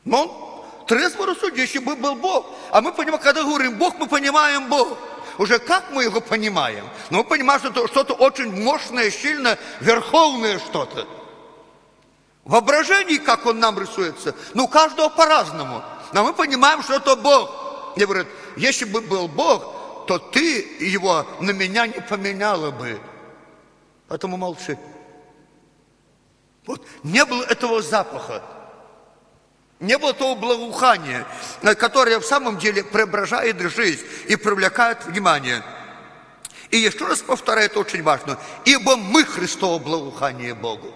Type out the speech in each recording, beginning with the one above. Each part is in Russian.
Но он трезво рассудит, если бы был Бог. А мы понимаем, когда говорим Бог, мы понимаем Бог. Уже как мы его понимаем? Но мы понимаем, что это что-то очень мощное, сильное, верховное что-то. Воображение, как он нам рисуется, у каждого по-разному. Но мы понимаем, что это Бог. И говорят, если бы был Бог, то ты его на меня не поменяла бы. Поэтому молчи. Вот не было этого запаха. Не было того благоухания, которое в самом деле преображает жизнь и привлекает внимание. И еще раз повторяю, это очень важно. Ибо мы Христово благоухание Богу.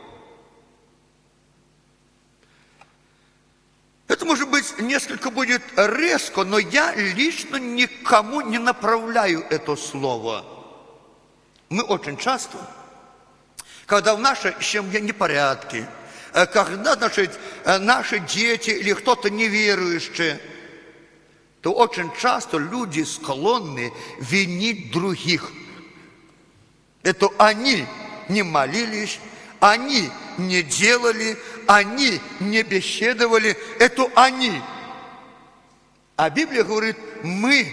Это, может быть, несколько будет резко, но я лично никому не направляю это слово. Мы очень часто, когда в нашей семье непорядки, когда, значит, наши дети или кто-то неверующий, то очень часто люди склонны винить других. Это они не молились, они не делали, они не беседовали, это они. А Библия говорит, мы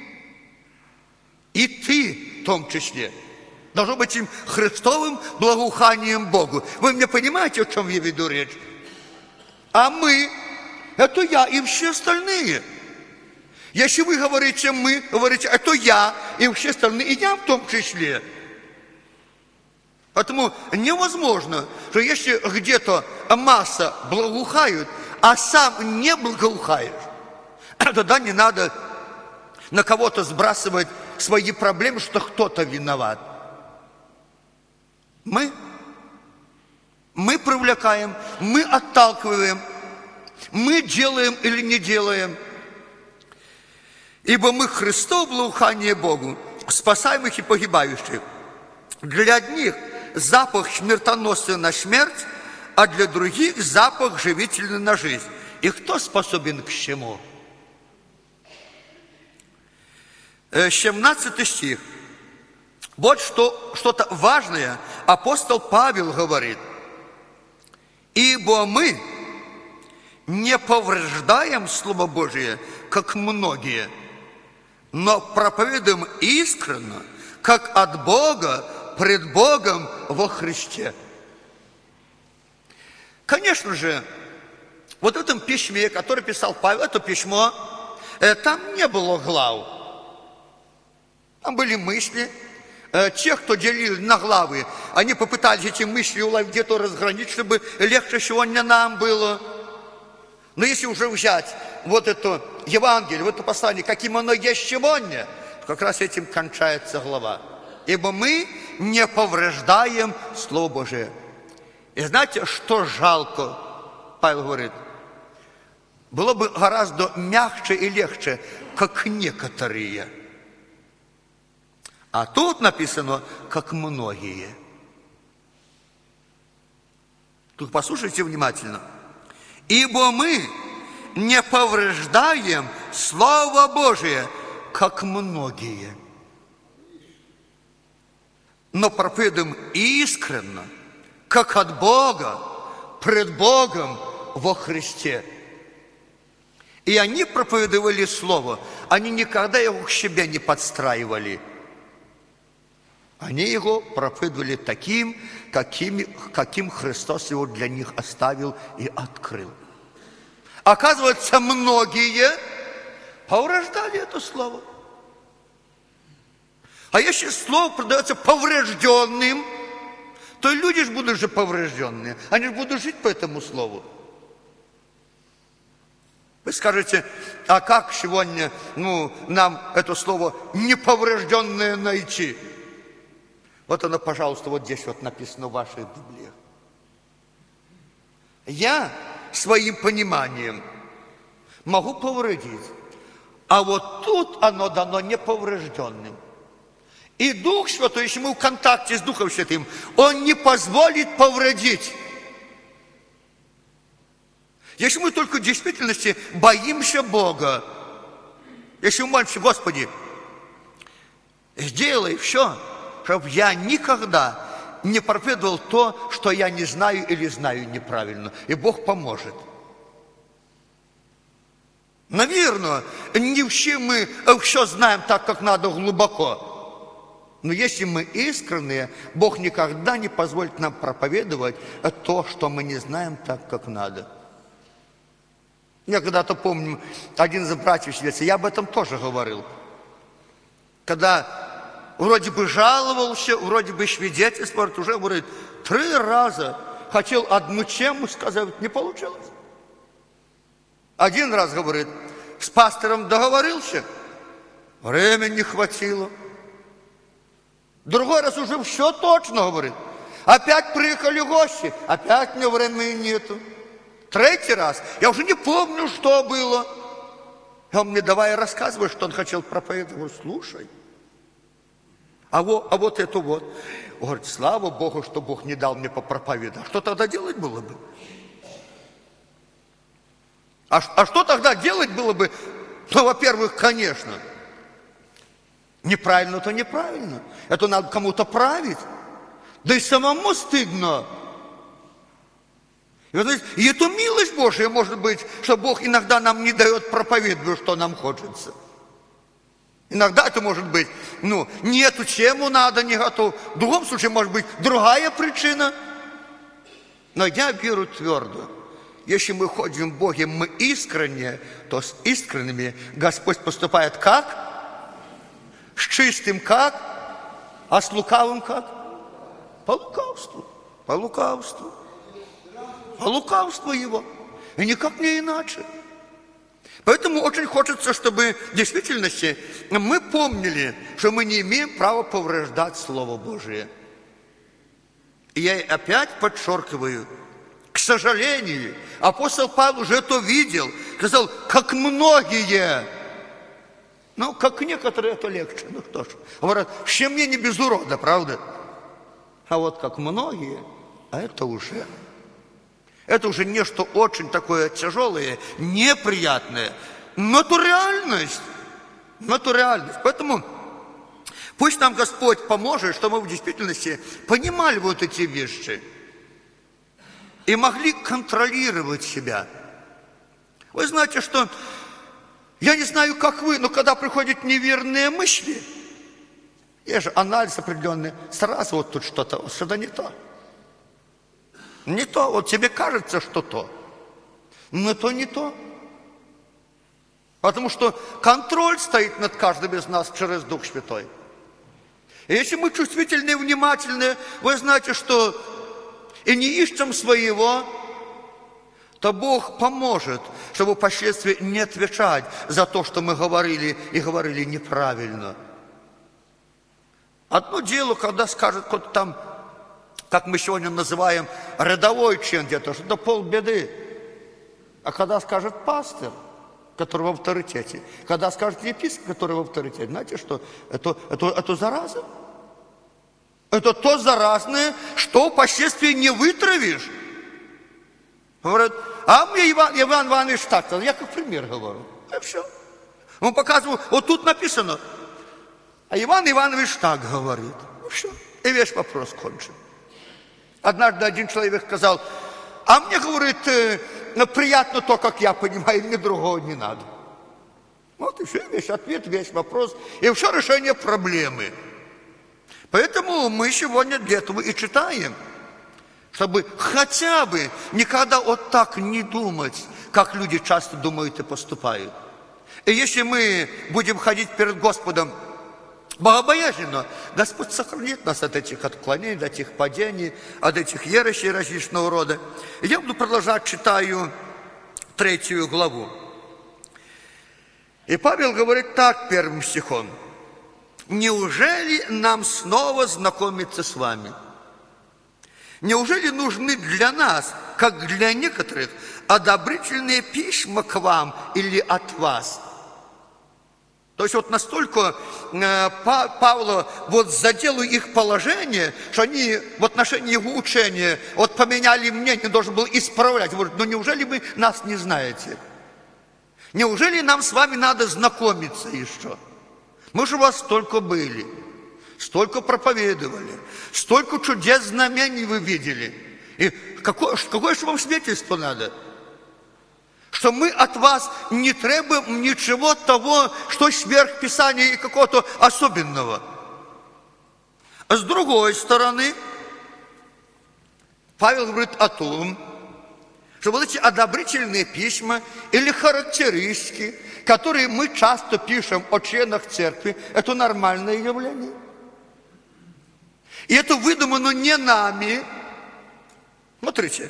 и ты в том числе должно быть им Христовым благоуханием Богу. Вы меня понимаете, о чем я веду речь? А мы, это я и все остальные. Если вы говорите мы, говорите, это я и все остальные, и я в том числе. Поэтому невозможно, что если где-то масса благоухают, а сам не благоухаешь, тогда не надо на кого-то сбрасывать свои проблемы, что кто-то виноват. Мы привлекаем, мы отталкиваем, мы делаем или не делаем. Ибо мы Христово благоухание Богу, спасаемых и погибающих. Для одних запах смертоносный на смерть, а для других запах живительный на жизнь. И кто способен к чему? 17 стих. Вот что-то важное апостол Павел говорит. Ибо мы не повреждаем Слово Божие, как многие, но проповедуем искренно, как от Бога, пред Богом во Христе. Конечно же, вот в этом письме, которое писал Павел, это письмо, там не было глав. Там были мысли. Те, кто делили на главы, они попытались эти мысли уловить, где-то разграничить, чтобы легче сегодня нам было. Но если уже взять вот это Евангелие, вот это послание, каким оно есть сегодня, то как раз этим кончается глава. Ибо мы не повреждаем Слово Божие. И знаете, что жалко, Павел говорит, было бы гораздо мягче и легче, как некоторые. А тут написано, как многие. Тут послушайте внимательно. Ибо мы не повреждаем Слово Божие, как многие, но проповедуем искренно, как от Бога, пред Богом во Христе. И они проповедовали Слово, они никогда его к себе не подстраивали. Они его проповедовали таким, каким Христос его для них оставил и открыл. Оказывается, многие повреждали это слово. А если слово продается поврежденным, то люди же будут же поврежденные. Они же будут жить по этому слову. Вы скажете, а как сегодня нам это слово неповрежденное найти? Вот оно, пожалуйста, вот здесь вот написано в ваших Библиях. Я своим пониманием могу повредить, а вот тут оно дано неповрежденным. И Дух Святой, если мы в контакте с Духом Святым, Он не позволит повредить. Если мы только в действительности боимся Бога, если мы молимся, Господи, сделай все, чтобы я никогда не проповедовал то, что я не знаю или знаю неправильно. И Бог поможет. Наверное, не все мы все знаем так, как надо, глубоко. Но если мы искренние, Бог никогда не позволит нам проповедовать то, что мы не знаем так, как надо. Я когда-то помню, один из братьев свидетельствовал, я об этом тоже говорил. Когда вроде бы жаловался, вроде бы свидетельствовал, уже говорит, 3 раза хотел одну тему сказать, не получилось. Один раз, говорит, с пастором договорился, времени не хватило. Другой раз уже все точно, говорит. Опять приехали гости, опять мне времени нету. 3-й раз, я уже не помню, что было. И он мне давай рассказывай, что он хотел проповедовать. Я говорю, слушай, а вот это вот. Он говорит, слава Богу, что Бог не дал мне попроповедовать. А что тогда делать было бы? А что тогда делать было бы? Ну, во-первых, конечно, неправильно, то неправильно. Это надо кому-то править. Да и самому стыдно. И эту милость Божия, может быть, что Бог иногда нам не дает проповедовать, что нам хочется. Иногда это может быть, не эту тему надо, не готов. В другом случае, может быть, другая причина. Но я верю твердо. Если мы ходим в Боге, мы искренне, то с искренними Господь поступает как? С чистым как? А с лукавым как? По лукавству. По лукавству. По лукавству его. И никак не иначе. Поэтому очень хочется, чтобы в действительности мы помнили, что мы не имеем права повреждать Слово Божие. И я опять подчеркиваю, к сожалению, апостол Павел уже это видел, сказал, как многие, как некоторые, это легче, что ж. Говорят, чем мне не без урода, правда? А вот как многие, это уже нечто очень такое тяжелое, неприятное, но это реальность. Поэтому пусть нам Господь поможет, чтобы мы в действительности понимали вот эти вещи и могли контролировать себя. Вы знаете, что я не знаю, как вы, но когда приходят неверные мысли, есть же анализ определенный, сразу вот тут что-то не то. Не то, вот тебе кажется, что то, но то не то. Потому что контроль стоит над каждым из нас через Дух Святой. И если мы чувствительны и внимательны, вы знаете, что и не ищем своего, то Бог поможет, чтобы впоследствии не отвечать за то, что мы говорили и говорили неправильно. Одно дело, когда скажет кто-то там, как мы сегодня называем, рядовой член где-то, что это полбеды. А когда скажет пастор, который в авторитете, когда скажет епископ, который в авторитете, знаете что? Это зараза. Это то заразное, что впоследствии не вытравишь. Говорят, а мне Иван Иванович так, я как пример говорю. И все. Он показывал, вот тут написано, а Иван Иванович так говорит. И все. И весь вопрос кончен. Однажды один человек сказал, а мне, говорит, приятно то, как я понимаю, мне другого не надо. Вот и все, весь ответ, весь вопрос, и все решение проблемы. Поэтому мы сегодня для этого и читаем, чтобы хотя бы никогда вот так не думать, как люди часто думают и поступают. И если мы будем ходить перед Господом богобоязненно, Господь сохранит нас от этих отклонений, от этих падений, от этих ересей различного рода. И я буду продолжать, читаю 3 главу. И Павел говорит так 1 стихом. «Неужели нам снова знакомиться с вами? Неужели нужны для нас, как для некоторых, одобрительные письма к вам или от вас?» То есть вот настолько Павла вот задело их положение, что они в отношении его учения вот поменяли мнение, должен был исправлять. Говорит, ну неужели вы нас не знаете? Неужели нам с вами надо знакомиться еще? Мы же у вас столько были, столько проповедовали, столько чудес, знамений вы видели. И какое же вам свидетельство надо? что мы от вас не требуем ничего того, что сверх Писания и какого-то особенного. А с другой стороны, Павел говорит о том, что вот эти одобрительные письма или характеристики, которые мы часто пишем о членах церкви, это нормальное явление. И это выдумано не нами. Смотрите,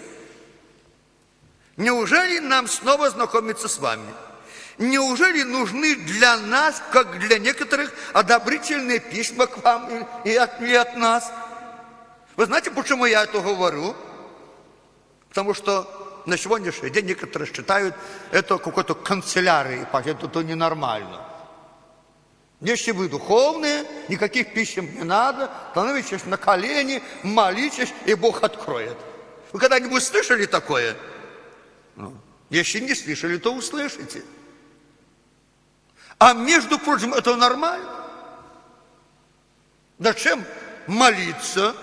неужели нам снова знакомиться с вами? Неужели нужны для нас, как для некоторых, одобрительные письма к вам и от нас? Вы знаете, почему я это говорю? Потому что на сегодняшний день некоторые считают это какой-то канцелярией, это ненормально. Если вы духовные, никаких писем не надо, становитесь на колени, молитесь, и Бог откроет. Вы когда-нибудь слышали такое? Если не слышали, то услышите. А между прочим, это нормально. Зачем молиться?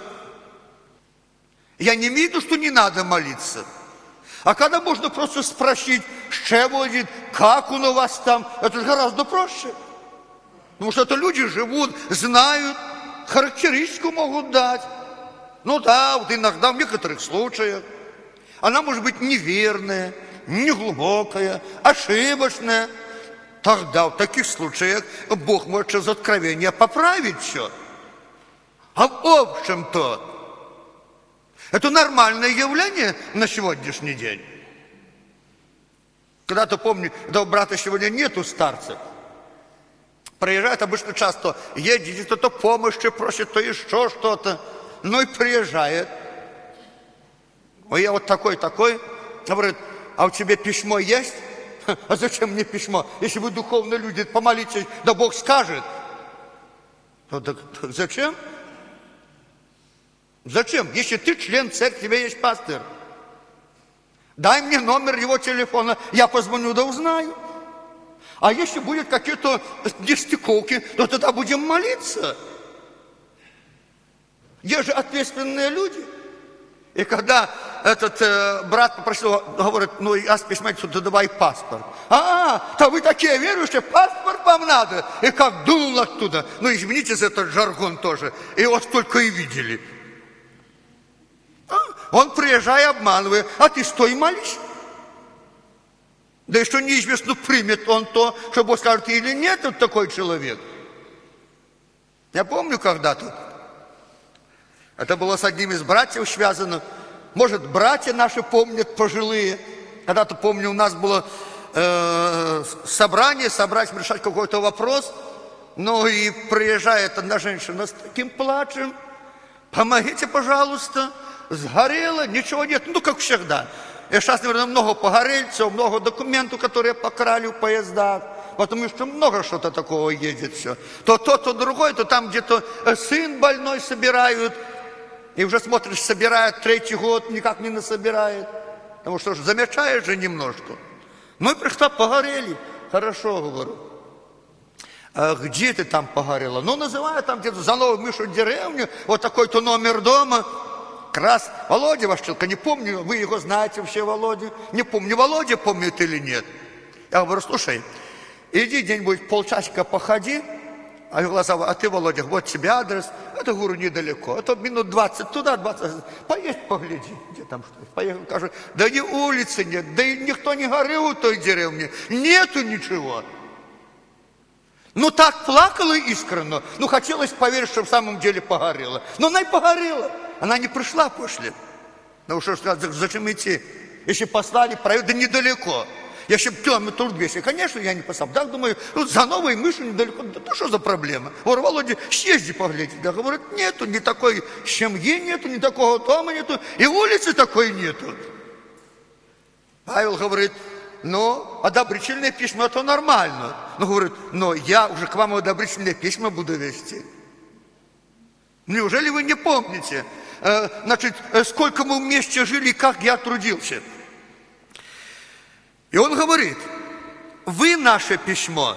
Я не имею в виду, что не надо молиться. А когда можно просто спросить, что будет, как он у вас там, это же гораздо проще. Потому что это люди живут, знают, характеристику могут дать. Ну да, вот иногда в некоторых случаях она может быть неверная, неглубокая, ошибочная. Тогда в таких случаях Бог может через откровение поправить все. А в общем-то, это нормальное явление на сегодняшний день. Когда-то помню, когда у брата сегодня нету старцев, приезжает обычно часто, едет, кто-то помощи просит, то еще что-то. Ну и приезжает. Ой, я вот такой, говорит, а у тебя письмо есть? А зачем мне письмо? Если вы духовные люди, помолитесь, да Бог скажет. Ну, так зачем? Зачем? Если ты член церкви, у тебя есть пастырь. Дай мне номер его телефона, я позвоню, да узнаю. А если будут какие-то нестыковки, то тогда будем молиться. Есть же ответственные люди. И когда этот брат попросил, говорит, ну, я с письма, то давай паспорт. То вы такие верующие, паспорт вам надо. И как дунул оттуда. Ну, извините за этот жаргон тоже. И вот только и видели. Он, приезжая, обманывает, а ты стой и молись. Да еще неизвестно, примет он то, что Бог скажет или нет, вот такой человек. Я помню когда-то, это было с одним из братьев связано. Может, братья наши помнят, пожилые. Когда-то, помню, у нас было собрать, решать какой-то вопрос. Ну и приезжает одна женщина с таким плачем. Помогите, пожалуйста. Сгорело, ничего нет. Ну, как всегда. И сейчас, наверное, много погорельцев, много документов, которые покрали в поездах. Потому что много что-то такого едет все. То другое, то там где-то сын больной собирают. И уже смотришь, собирает 3-й год, никак не насобирает. Потому что замечаешь же немножко. Мы пришла, погорели. Хорошо, говорю. А где ты там погорела? Ну, называют там где-то за Новую Мишу деревню, вот такой-то номер дома. Как раз Володя ваш человек, не помню, вы его знаете вообще, Володю. Не помню, Володя помнит или нет. Я говорю, слушай, иди где-нибудь полчасика походи. А я глаза, а ты, Володя, вот тебе адрес. Это, говорю, недалеко. Это минут 20 туда, 20. Поедь, погляди, где там что. Поехал, кажу, да ни улицы нет, да и никто не горел у той деревни. Нету ничего. Ну, так плакала искренне. Ну, хотелось поверить, что в самом деле погорела. Но она и погорела. Она не пришла после. Ну, что сказать, зачем идти? Если послали, проверить, да недалеко. Если бы километров 200, конечно, я не послал. Так думаю, ну, за Новой Мишей недалеко. Да то что за проблема? Говорю, Володя, съезди поглядеть. Да, говорит, нету, ни такой семьи нету, ни такого дома нету, и улицы такой нету. Павел говорит, ну, одобрительные письма, это нормально. Ну, говорит, но я уже к вам одобрительные письма буду вести. Неужели вы не помните, значит, сколько мы вместе жили, как я трудился? И он говорит, вы наше письмо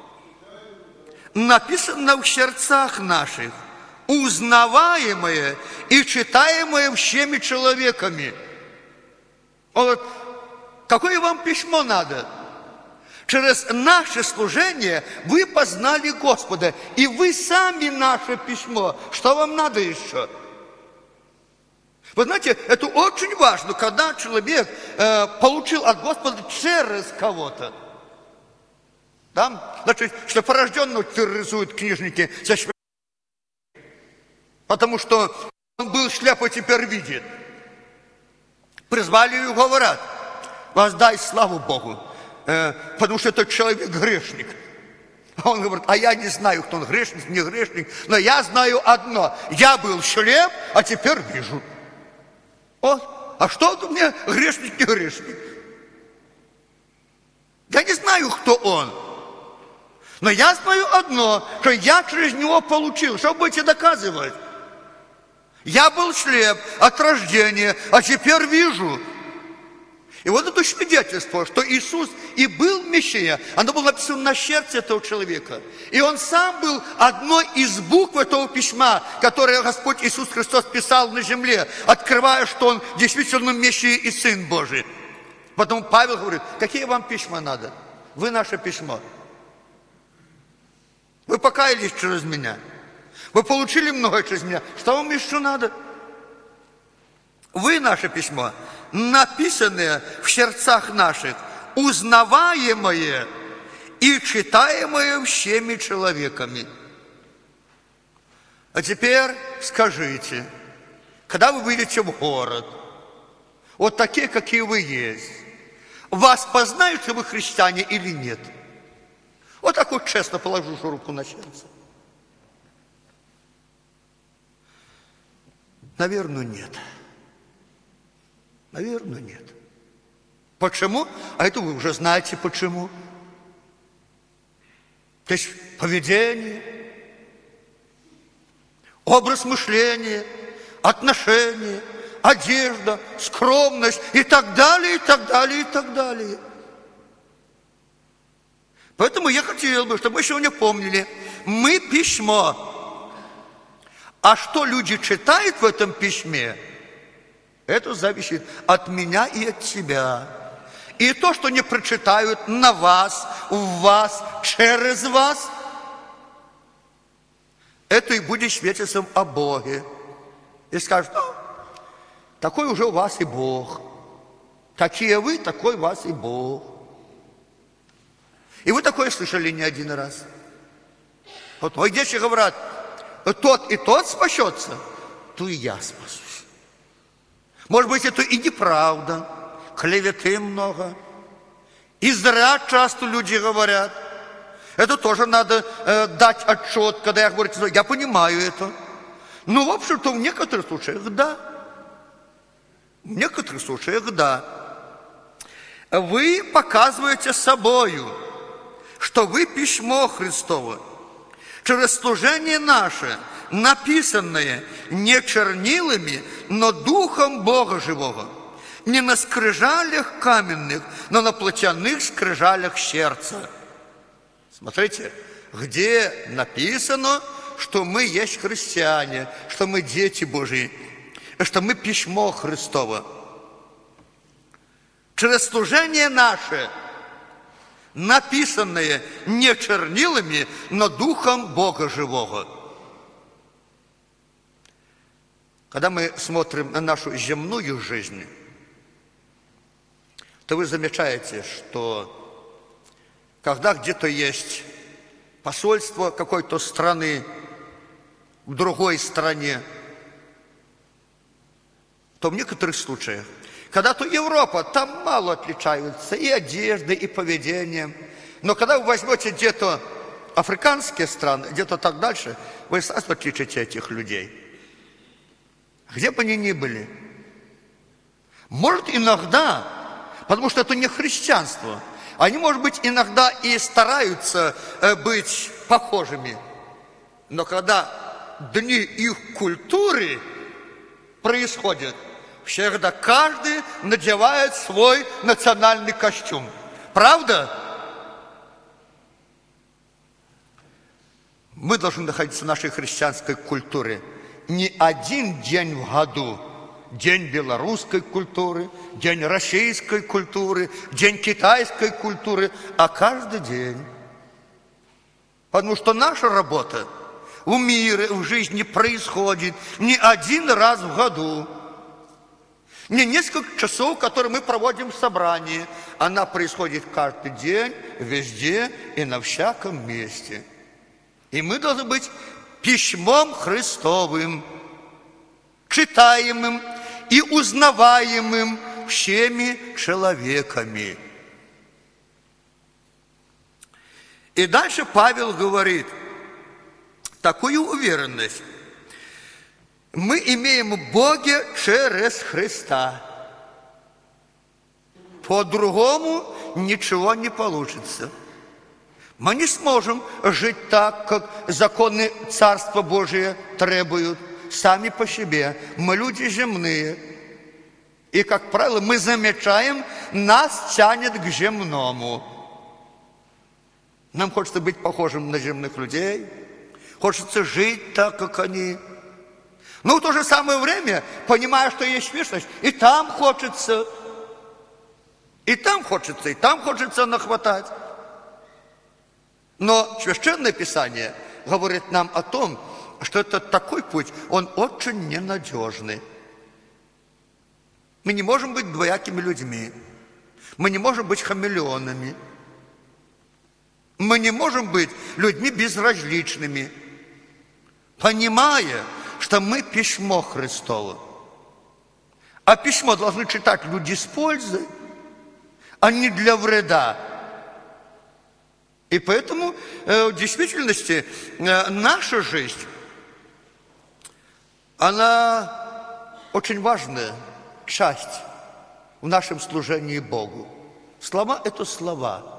написано в сердцах наших, узнаваемое и читаемое всеми человеками. Он говорит, Какое вам письмо надо? Через наше служение вы познали Господа, и вы сами наше письмо. Что вам надо еще? Вы знаете, это очень важно, когда человек получил от Господа через кого-то. Да? Значит, что порожденного терроризуют книжники, потому что он был шляпой, теперь видит. Призвали его, говорят, воздай славу Богу, потому что этот человек грешник. А он говорит, а я не знаю, кто он, грешник, не грешник, но я знаю одно, я был слеп, а теперь вижу. А что это мне грешник, не грешник? Я не знаю, кто он. Но я знаю одно, что я через него получил. Что будете доказывать? Я был слеп от рождения, а теперь вижу. И вот это свидетельство, что Иисус и был Мессия, оно было написано на сердце этого человека. И он сам был одной из букв этого письма, которое Господь Иисус Христос писал на земле, открывая, что он действительно Мессия и Сын Божий. Потом Павел говорит, какие вам письма надо? Вы наше письмо. Вы покаялись через меня. Вы получили многое через меня. Что вам еще надо? Вы наше письмо, написанное в сердцах наших, узнаваемое и читаемое всеми человеками. А теперь скажите, когда вы выйдете в город, вот такие, какие вы есть, вас познают, что вы христиане или нет? Вот так вот честно положу руку на сердце. Наверное, нет. Наверное, нет. Почему? А это вы уже знаете почему. То есть поведение, образ мышления, отношения, одежда, скромность и так далее, и так далее, и так далее. Поэтому я хотел бы, чтобы вы сегодня помнили, мы письмо. А что люди читают в этом письме, это зависит от меня и от тебя. И то, что не прочитают на вас, в вас, через вас, это и будет свидетельством о Боге. И скажут, такой уже у вас и Бог. Такие вы, такой у вас и Бог. И вы такое слышали не один раз. Вот мои дети говорят, тот и тот спасется, то и я спасусь. Может быть, это и неправда, клеветы много. И зря часто люди говорят. Это тоже надо дать отчет, когда я говорю, я понимаю это. Но, в общем-то, в некоторых случаях да. В некоторых случаях да. Вы показываете собою, что вы письмо Христово, через служение наше, написанное не чернилами, но Духом Бога Живого, не на скрижалях каменных, но на плотяных скрижалях сердца. Смотрите, где написано, что мы есть христиане, что мы дети Божьи, что мы письмо Христово. Через служение наше, написанное не чернилами, но Духом Бога Живого. Когда мы смотрим на нашу земную жизнь, то вы замечаете, что когда где-то есть посольство какой-то страны в другой стране, то в некоторых случаях, когда-то Европа, там мало отличаются и одеждой, и поведением. Но когда вы возьмете где-то африканские страны, где-то так дальше, вы сразу отличите этих людей. Где бы они ни были. Может, иногда, потому что это не христианство, они, может быть, иногда и стараются быть похожими. Но когда дни их культуры происходят, всегда каждый надевает свой национальный костюм. Правда? Мы должны находиться в нашей христианской культуре не один день в году, день белорусской культуры, день российской культуры, день китайской культуры, а каждый день. Потому что наша работа в мире, в жизни происходит не один раз в году, не несколько часов, которые мы проводим в собрании. Она происходит каждый день, везде и на всяком месте. И мы должны быть письмом Христовым, читаемым и узнаваемым всеми человеками. И дальше Павел говорит такую уверенность. Мы имеем в Боге через Христа. По-другому ничего не получится. Мы не сможем жить так, как законы Царства Божия требуют, сами по себе. Мы люди земные. И, как правило, мы замечаем, нас тянет к земному. Нам хочется быть похожим на земных людей. Хочется жить так, как они. Но в то же самое время, понимая, что есть вечность, и там хочется, и там хочется, и там хочется нахватать. Но Священное Писание говорит нам о том, что это такой путь, он очень ненадежный. Мы не можем быть двоякими людьми. Мы не можем быть хамелеонами. Мы не можем быть людьми безразличными, понимая, что мы письмо Христово. А письмо должны читать люди с пользой, а не для вреда. И поэтому в действительности наша жизнь, она очень важная часть в нашем служении Богу. Слова – это слова.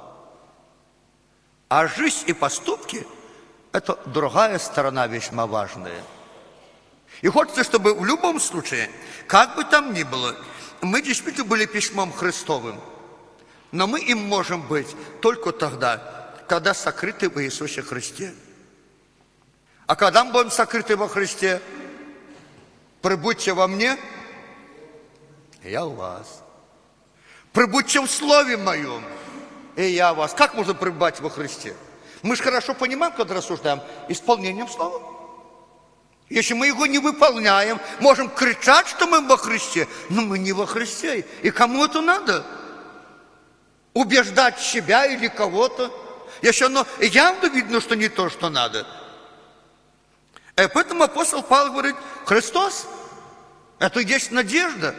А жизнь и поступки – это другая сторона весьма важная. И хочется, чтобы в любом случае, как бы там ни было, мы действительно были письмом Христовым. Но мы им можем быть только тогда, когда сокрыты в Иисусе Христе. А когда мы будем сокрыты во Христе, пребудьте во мне, я у вас. Пребудьте в Слове Моем, и я вас. Как можно пребывать во Христе? Мы же хорошо понимаем, когда рассуждаем, исполнением Слова. Если мы его не выполняем, можем кричать, что мы во Христе, но мы не во Христе. И кому это надо? Убеждать себя или кого-то? Если оно явно видно, что не то, что надо. И поэтому апостол Павел говорит, Христос, это и есть надежда.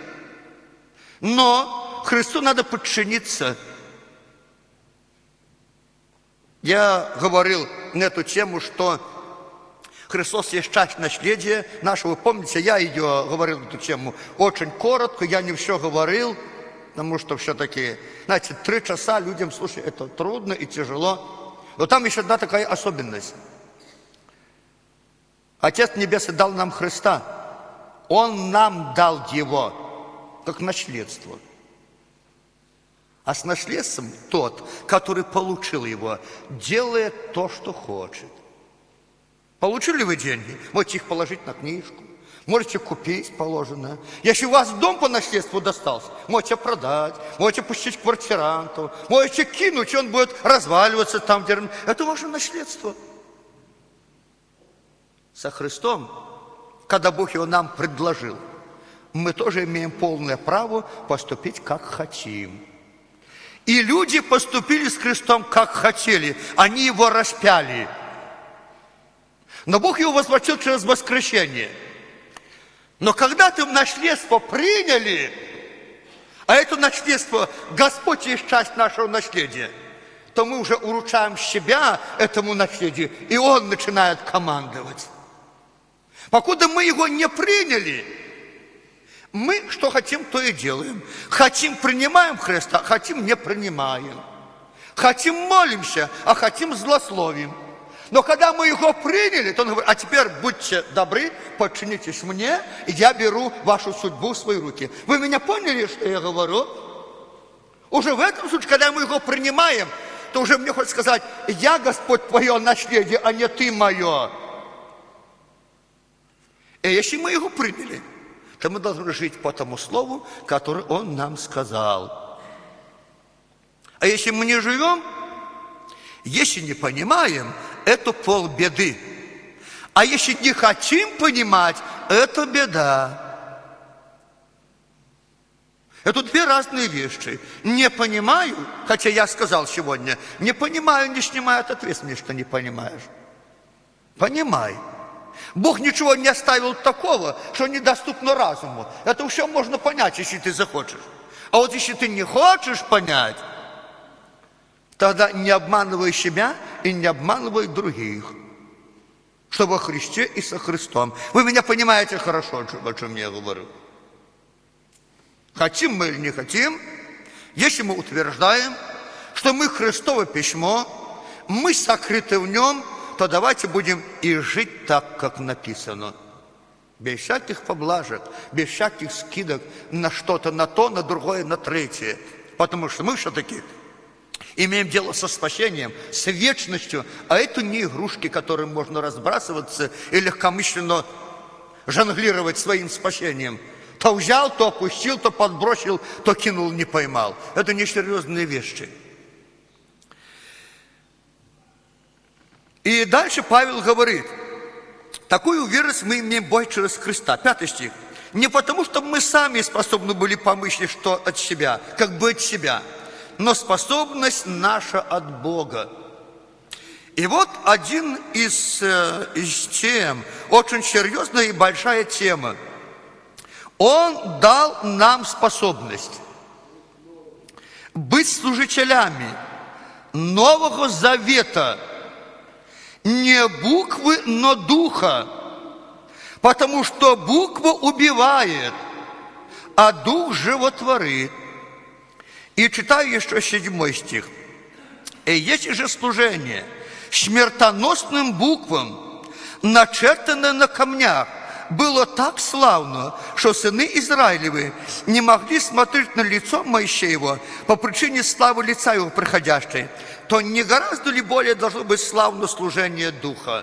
Но Христу надо подчиниться. Я говорил на эту тему, что Христос есть часть наследия нашего. Помните, я ее говорил на эту тему очень коротко, я не все говорил, потому что все-таки, знаете, 3 часа людям слушать это трудно и тяжело. Но там еще одна такая особенность. Отец Небесный дал нам Христа. Он нам дал Его как наследство. А с наследством тот, который получил его, делает то, что хочет. Получили вы деньги? Можете их положить на книжку. Можете купить положенное. Если у вас дом по наследству достался, можете продать, можете пустить квартиранту, можете кинуть, и он будет разваливаться там, где... Это ваше наследство. Со Христом, когда Бог его нам предложил, мы тоже имеем полное право поступить, как хотим. И люди поступили с Христом, как хотели. Они его распяли. Но Бог его возвратил через воскресение. Но когда ты наследство приняли, а это наследство, Господь есть часть нашего наследия, то мы уже уручаем себя этому наследию, и Он начинает командовать. Покуда мы его не приняли, мы что хотим, то и делаем. Хотим, принимаем Христа, хотим, не принимаем. Хотим, молимся, а хотим, злословим. Но когда мы его приняли, то он говорит, а теперь будьте добры, подчинитесь мне, и я беру вашу судьбу в свои руки. Вы меня поняли, что я говорю? Уже в этом случае, когда мы его принимаем, то уже мне хочется сказать, я, Господь, твое наследие, а не ты мое. И если мы его приняли, что мы должны жить по тому слову, которое Он нам сказал. А если мы не живем, если не понимаем, это полбеды. А если не хотим понимать, это беда. Это две разные вещи. Не понимаю, хотя я сказал сегодня, не понимаю, не снимает ответственность, что не понимаешь. Понимай. Бог ничего не оставил такого, что недоступно разуму. Это все можно понять, если ты захочешь. А вот если ты не хочешь понять, тогда не обманывай себя и не обманывай других. Что во Христе и со Христом. Вы меня понимаете хорошо, о чем я говорю. Хотим мы или не хотим, если мы утверждаем, что мы Христово письмо, мы сокрыты в нем, то давайте будем и жить так, как написано. Без всяких поблажек, без всяких скидок на что-то, на то, на другое, на третье. Потому что мы все-таки имеем дело со спасением, с вечностью, а это не игрушки, которым можно разбрасываться и легкомысленно жонглировать своим спасением. То взял, то опустил, то подбросил, то кинул, не поймал. Это несерьезные вещи. И дальше Павел говорит, такую уверенность мы имеем Бога через Христа. 5 стих. Не потому, что мы сами способны были помыслить, что от себя, как бы от себя, но способность наша от Бога. И вот один из тем, очень серьезная и большая тема. Он дал нам способность быть служителями Нового Завета, не буквы, но духа, потому что буква убивает, а дух животворит. И читаю еще 7 стих. И есть же служение смертоносным буквам, начертанное на камнях, было так славно, что сыны Израилевы не могли смотреть на лицо Моисеева по причине славы лица его приходящей, то не гораздо ли более должно быть славно служение Духа?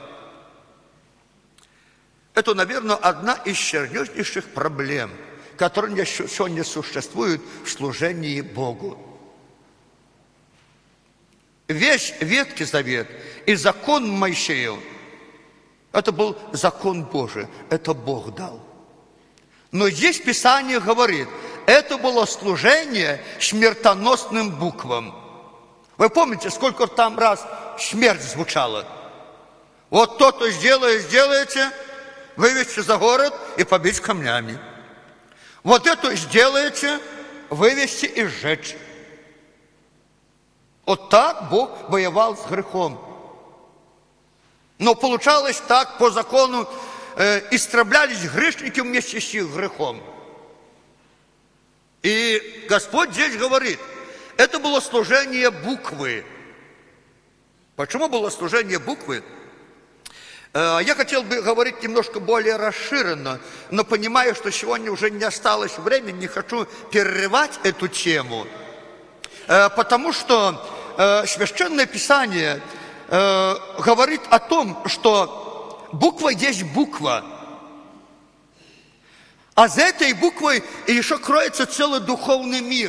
Это, наверное, одна из серьезнейших проблем, которые сегодня существуют в служении Богу. Весь Ветхий Завет и закон Моисеев – это был закон Божий, это Бог дал. Но здесь Писание говорит, это было служение смертоносным буквам. Вы помните, сколько там раз смерть звучала? Вот то-то сделаете, вывести за город и побить камнями. Вот это сделаете, вывести и сжечь. Вот так Бог воевал с грехом. Но получалось так, по закону, истреблялись грешники вместе с их грехом. И Господь здесь говорит, это было служение буквы. Почему было служение буквы? Я хотел бы говорить немножко более расширенно, но понимаю, что сегодня уже не осталось времени, не хочу перерывать эту тему, потому что Священное Писание говорит о том, что буква есть буква, а за этой буквой еще кроется целый духовный мир.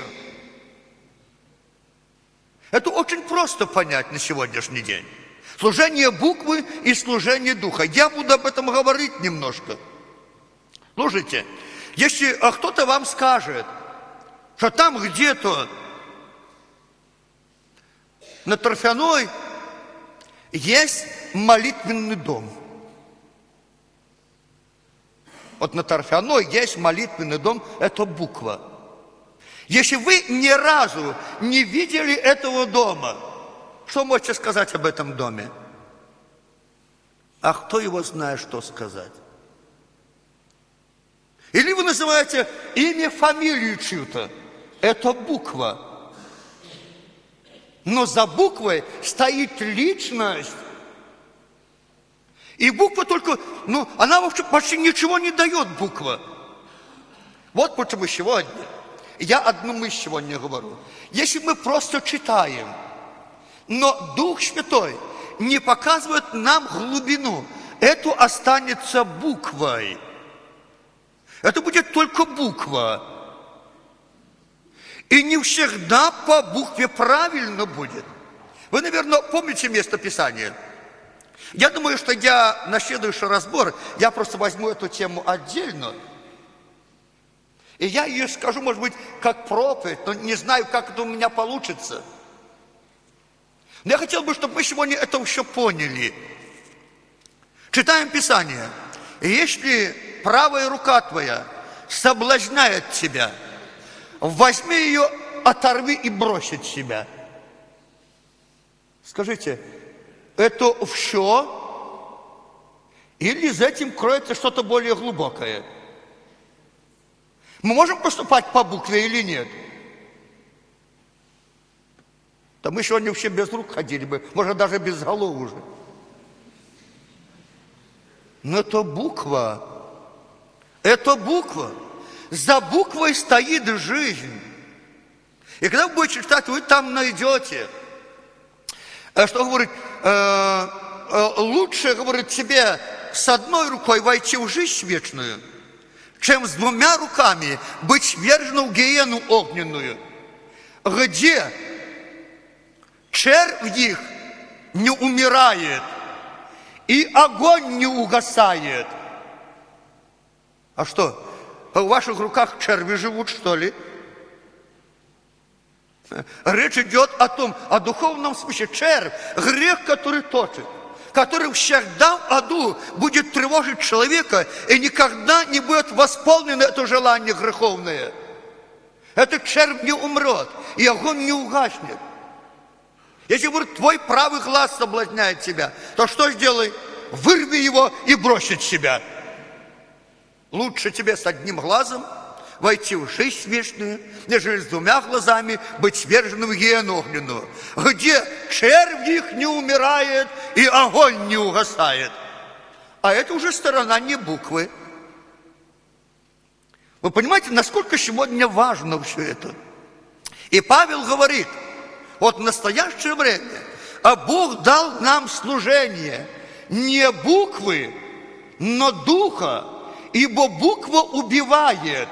Это очень просто понять на сегодняшний день. Служение буквы и служение духа. Я буду об этом говорить немножко. Слушайте, если кто-то вам скажет, что там где-то на Торфяной есть молитвенный дом. Вот на Торфяной есть молитвенный дом, это буква. Если вы ни разу не видели этого дома, что можете сказать об этом доме? А кто его знает, что сказать? Или вы называете имя, фамилию чью-то. Это буква. Но за буквой стоит личность. И буква только, она вообще почти ничего не дает, буква. Вот почему сегодня, я одну мысль сегодня говорю. Если мы просто читаем, но Дух Святой не показывает нам глубину, это останется буквой. Это будет только буква. И не всегда по букве правильно будет. Вы, наверное, помните место Писания? Я думаю, что я на следующий разбор, я просто возьму эту тему отдельно. И я ее скажу, может быть, как проповедь, но не знаю, как это у меня получится. Но я хотел бы, чтобы мы сегодня это еще поняли. Читаем Писание. Если правая рука твоя соблазняет тебя, возьми ее, оторви и брось от себя. Скажите, это все? Или за этим кроется что-то более глубокое? Мы можем поступать по букве или нет? Да мы сегодня вообще без рук ходили бы, может, даже без голов уже. Но это буква. Это буква. За буквой стоит жизнь. И когда вы будете читать, вы там найдете, что говорит, лучше, говорит, тебе с одной рукой войти в жизнь вечную, чем с двумя руками быть сверженным в гиену огненную, где червь их не умирает, и огонь не угасает. А что, в ваших руках черви живут, что ли? Речь идет о духовном смысле. Червь, грех, который точит, который всегда в аду будет тревожить человека и никогда не будет восполнено это желание греховное. Этот червь не умрет, и огонь не угаснет. Если, говорит, твой правый глаз соблазняет тебя, то что сделай? Вырви его и брось от себя. Лучше тебе с одним глазом войти в жизнь вечную, нежели с двумя глазами быть сверженным в гиену огненную, где червь их не умирает и огонь не угасает. А это уже сторона не буквы. Вы понимаете, насколько сегодня важно все это? И Павел говорит, вот в настоящее время, а Бог дал нам служение не буквы, но духа, ибо буква убивает.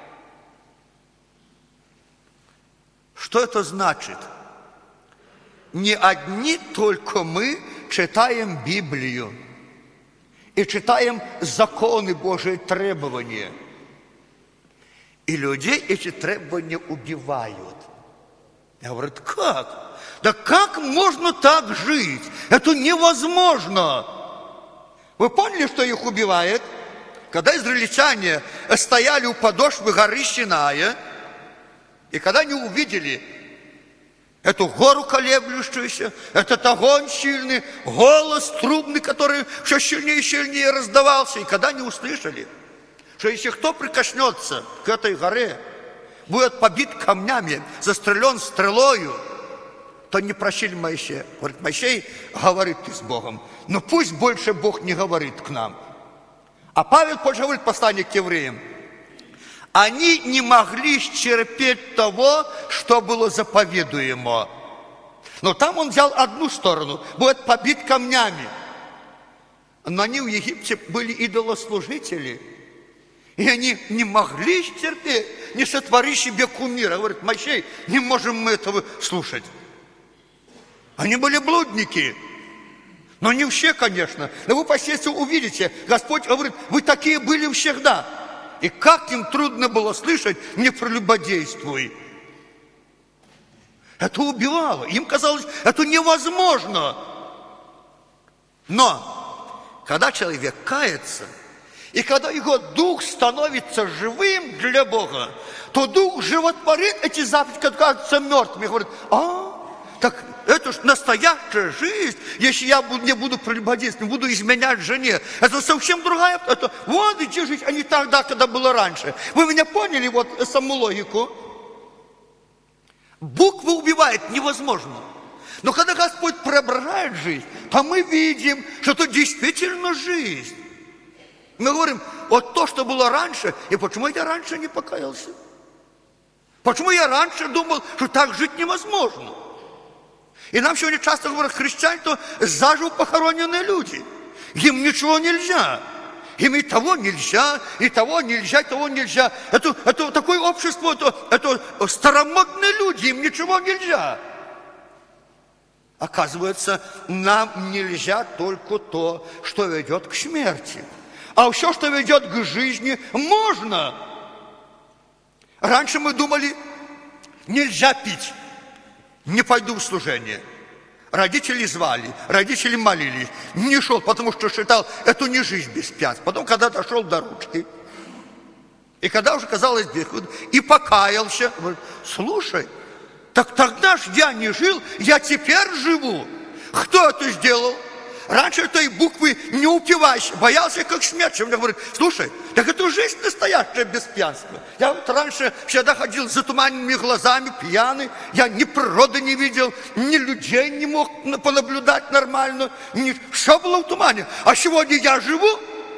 Что это значит? Не одни только мы читаем Библию и читаем законы Божьи, требования. И людей эти требования убивают. Я говорю, как? Да как можно так жить? Это невозможно. Вы поняли, что их убивает? Когда израильтяне стояли у подошвы горы Синая, и когда они увидели эту гору колеблющуюся, этот огонь сильный, голос трубный, который все сильнее и сильнее раздавался, и когда они услышали, что если кто прикоснется к этой горе, будет побит камнями, застрелен стрелою, то не просили Моисея. Говорит, Моисей, говорит ты с Богом, но пусть больше Бог не говорит к нам. А Павел позже говорит, послание к евреям, они не могли стерпеть того, что было заповедуемо. Но там он взял одну сторону, будет побит камнями. Но они в Египте были идолослужители. И они не могли стерпеть, не сотвори себе кумира. Говорит, Моисей, не можем мы этого слушать. Они были блудники. Но не все, конечно. Но вы впоследствии увидите, Господь говорит, вы такие были всегда. И как им трудно было слышать, не прелюбодействуй. Это убивало. Им казалось, это невозможно. Но, когда человек кается, и когда его дух становится живым для Бога, то дух животворит эти заповеди, которые кажутся мертвыми. И говорит, так это же настоящая жизнь, если я не буду прелюбодействовать, не буду изменять жене. Это совсем другая. Вот иди жить, а не тогда, когда было раньше. Вы меня поняли, вот саму логику? Буква убивает невозможно. Но когда Господь преображает жизнь, то мы видим, что это действительно жизнь. Мы говорим, вот то, что было раньше, и почему я раньше не покаялся? Почему я раньше думал, что так жить невозможно? И нам сегодня часто говорят, христиане, то заживо похороненные люди. Им ничего нельзя. Им и того нельзя, и того нельзя, и того нельзя. Это такое общество, это старомодные люди, им ничего нельзя. Оказывается, нам нельзя только то, что ведет к смерти. А все, что ведет к жизни, можно. Раньше мы думали, нельзя пить, не пойду в служение. Родители звали, родители молились. Не шел, потому что считал, это не жизнь без пьянства. Потом, когда дошел до ручки, и когда уже казалось, и покаялся, говорит, слушай, так тогда ж я не жил, я теперь живу. Кто это сделал? Раньше этой буквы не упивайся, боялся как смерти. Он мне говорит, слушай, так это жизнь настоящая без пьянства. Я вот раньше всегда ходил с затуманенными глазами, пьяный. Я ни природы не видел, ни людей не мог понаблюдать нормально. Все было в тумане. А сегодня я живу.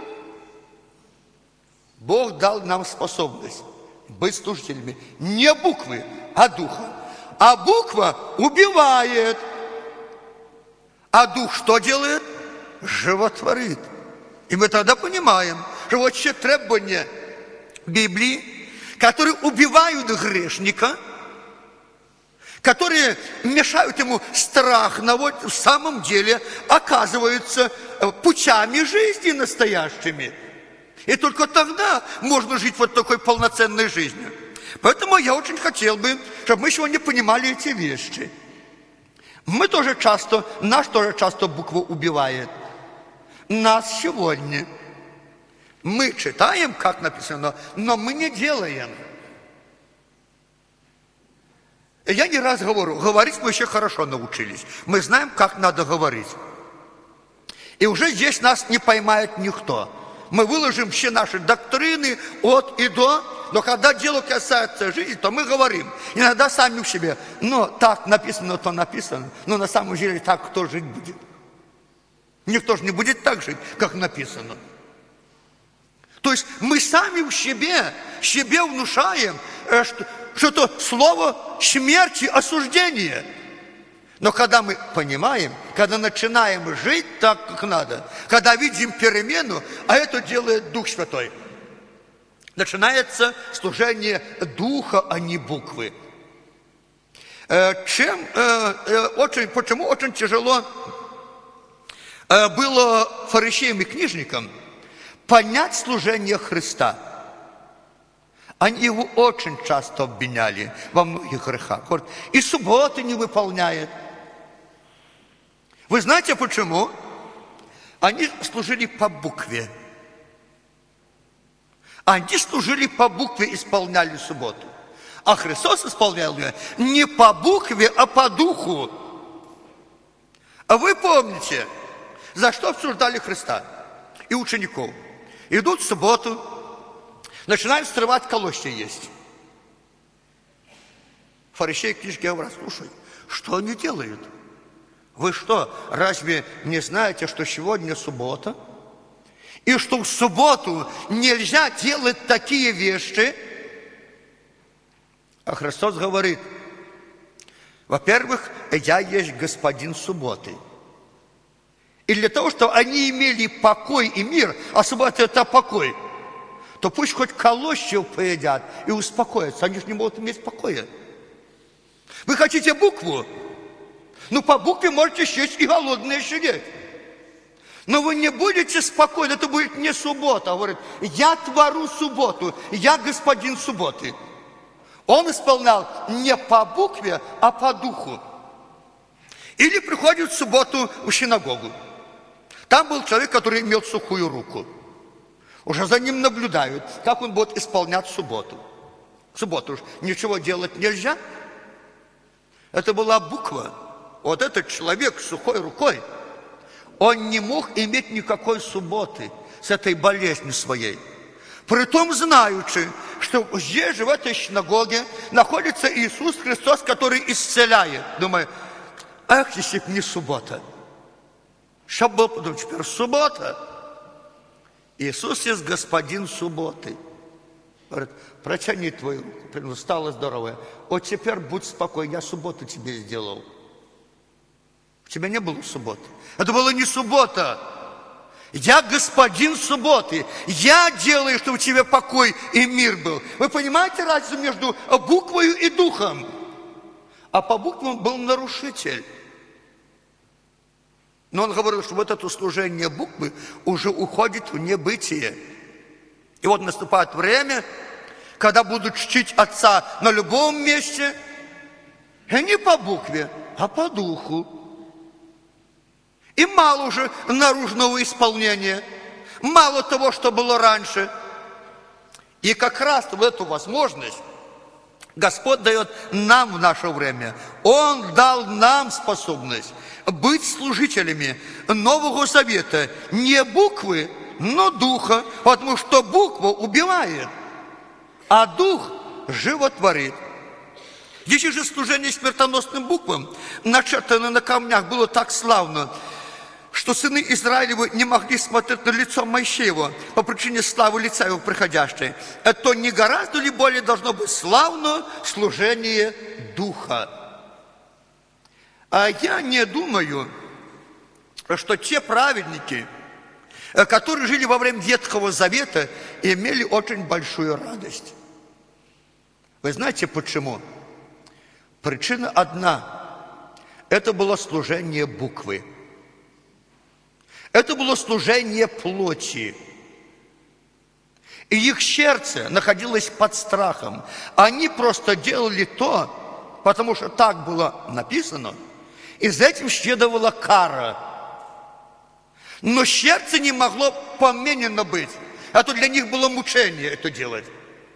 Бог дал нам способность быть служителями. Не буквы, а духа. А буква убивает. А дух что делает? Животворит. И мы тогда понимаем, что вот все требования Библии, которые убивают грешника, которые мешают ему страх наводить, в самом деле оказываются путями жизни настоящими. И только тогда можно жить вот такой полноценной жизнью. Поэтому я очень хотел бы, чтобы мы сегодня понимали эти вещи. Нас тоже часто буква убивает. Нас сегодня. Мы читаем, как написано, но мы не делаем. Я не раз говорю, говорить мы еще хорошо научились. Мы знаем, как надо говорить. И уже здесь нас не поймает никто. Мы выложим все наши доктрины от и до, но когда дело касается жизни, то мы говорим. Иногда сами в себе, но так написано, то написано, но на самом деле так кто жить будет? Никто же не будет так жить, как написано. То есть мы сами в себе внушаем, что это слово смерти, осуждения. Но когда мы понимаем, когда начинаем жить так, как надо, когда видим перемену, а это делает Дух Святой, начинается служение Духа, а не буквы. Почему очень тяжело было фарисеям и книжникам понять служение Христа? Они его очень часто обвиняли во многих грехах. И субботы не выполняет. Вы знаете почему? Они служили по букве. Они служили по букве, исполняли субботу. А Христос исполнял ее не по букве, а по духу. А вы помните, за что обсуждали Христа и учеников? Идут в субботу, начинают срывать колосья есть. Фарисеи и книжники говорят, слушай, что они делают? Вы что, разве не знаете, что сегодня суббота? И что в субботу нельзя делать такие вещи? А Христос говорит, во-первых, я есть господин субботы. И для того, чтобы они имели покой и мир, а суббота это покой, то пусть хоть колосьев поедят и успокоятся. Они же не могут иметь покоя. Вы хотите букву? Ну, по букве можете съесть и голодные сидеть. Но вы не будете спокойны, это будет не суббота. Он говорит, я творю субботу, я господин субботы. Он исполнял не по букве, а по духу. Или приходит в субботу в синагогу. Там был человек, который имел сухую руку. Уже за ним наблюдают, как он будет исполнять субботу. В субботу ничего делать нельзя. Это была буква. Вот этот человек с сухой рукой, он не мог иметь никакой субботы с этой болезнью своей. Притом знаючи, что здесь же, в этой синагоге, находится Иисус Христос, который исцеляет. Думаю, эх, если бы не суббота. Что было потом? Теперь суббота. Иисус есть господин субботы. Говорит, протяни твою руку, стала здоровая. Вот теперь будь спокоен, я субботу тебе сделал. У тебя не было субботы. Это была не суббота. Я господин субботы. Я делаю, чтобы у тебя покой и мир был. Вы понимаете разницу между буквою и духом? А по буквам был нарушитель. Но он говорил, что вот это служение буквы уже уходит в небытие. И вот наступает время, когда будут чтить Отца на любом месте, и не по букве, а по духу. И мало уже наружного исполнения, мало того, что было раньше. И как раз в эту возможность Господь дает нам в наше время. Он дал нам способность быть служителями Нового Завета. Не буквы, но духа, потому что буква убивает, а дух животворит. Если же служение смертоносным буквам, начертанное на камнях, было так славно, что сыны Израилевы не могли смотреть на лицо Моисеева по причине славы лица его приходящей, то не гораздо ли более должно быть славно служение Духа? А я не думаю, что те праведники, которые жили во время Ветхого Завета, имели очень большую радость. Вы знаете почему? Причина одна. Это было служение буквы. Это было служение плоти. И их сердце находилось под страхом. Они просто делали то, потому что так было написано, и за этим следовала кара. Но сердце не могло поменено быть. А то для них было мучение это делать.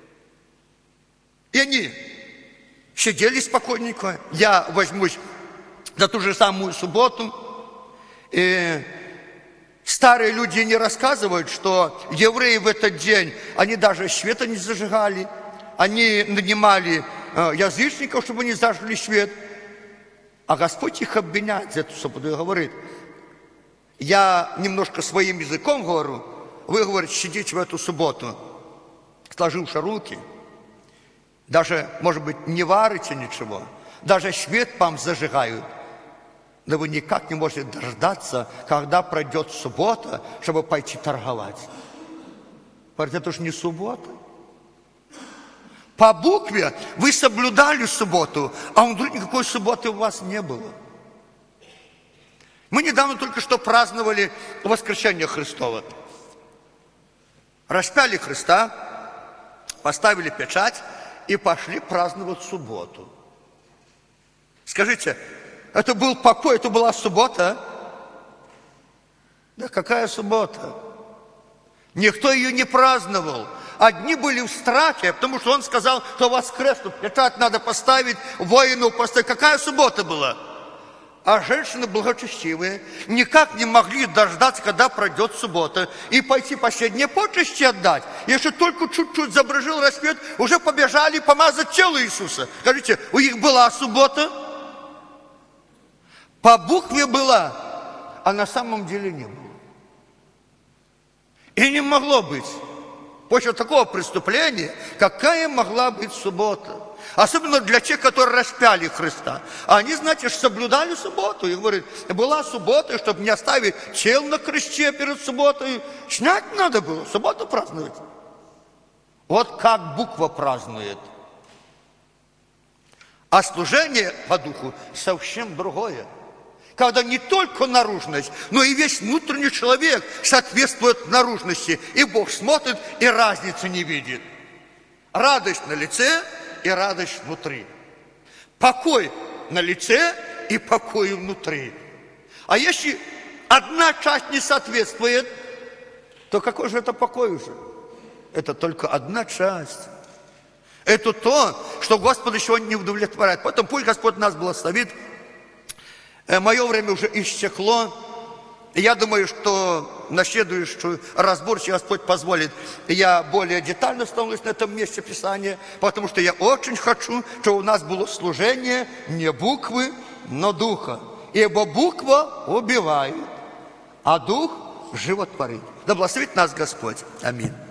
И они сидели спокойненько. Я возьмусь за ту же самую субботу. И старые люди не рассказывают, что евреи в этот день, они даже света не зажигали. Они нанимали язычников, чтобы они зажгли свет. А Господь их обвиняет за эту субботу и говорит: я немножко своим языком говорю, вы, говорите, сидите в эту субботу, сложивши руки, даже, может быть, не варите ничего, даже свет вам зажигают, но вы никак не можете дождаться, когда пройдет суббота, чтобы пойти торговать. Говорит, это уж не суббота. По букве вы соблюдали субботу, а вдруг никакой субботы у вас не было. Мы недавно только что праздновали воскресение Христово. Распяли Христа, поставили печать и пошли праздновать субботу. Скажите, это был покой, это была суббота? Да какая суббота? Никто ее не праздновал. Одни были в страхе, потому что он сказал, что воскреснут, печать надо поставить, воину поставить. Какая суббота была? А женщины благочестивые никак не могли дождаться, когда пройдет суббота, и пойти последние почести отдать. Если только чуть-чуть забрежил рассвет, уже побежали помазать тело Иисуса. Скажите, у них была суббота? По букве была, а на самом деле не было. И не могло быть. После такого преступления, какая могла быть суббота? Особенно для тех, которые распяли Христа. Они, знаете, соблюдали субботу. И говорят, была суббота, чтобы не оставить тел на кресте перед субботой. Снять надо было, субботу праздновать. Вот как буква празднует. А служение по духу совсем другое. Когда не только наружность, но и весь внутренний человек соответствует наружности. И Бог смотрит и разницы не видит. Радость на лице и радость внутри. Покой на лице и покой внутри. А если одна часть не соответствует, то какой же это покой уже? Это только одна часть. Это то, что Господа сегодня не удовлетворяет. Поэтому пусть Господь нас благословит. Мое время уже истекло. Я думаю, что на следующий разбор, если Господь позволит, я более детально становлюсь на этом месте Писания, потому что я очень хочу, чтобы у нас было служение не буквы, но духа. Ибо буква убивает, а дух животворит. Да благословит нас Господь. Аминь.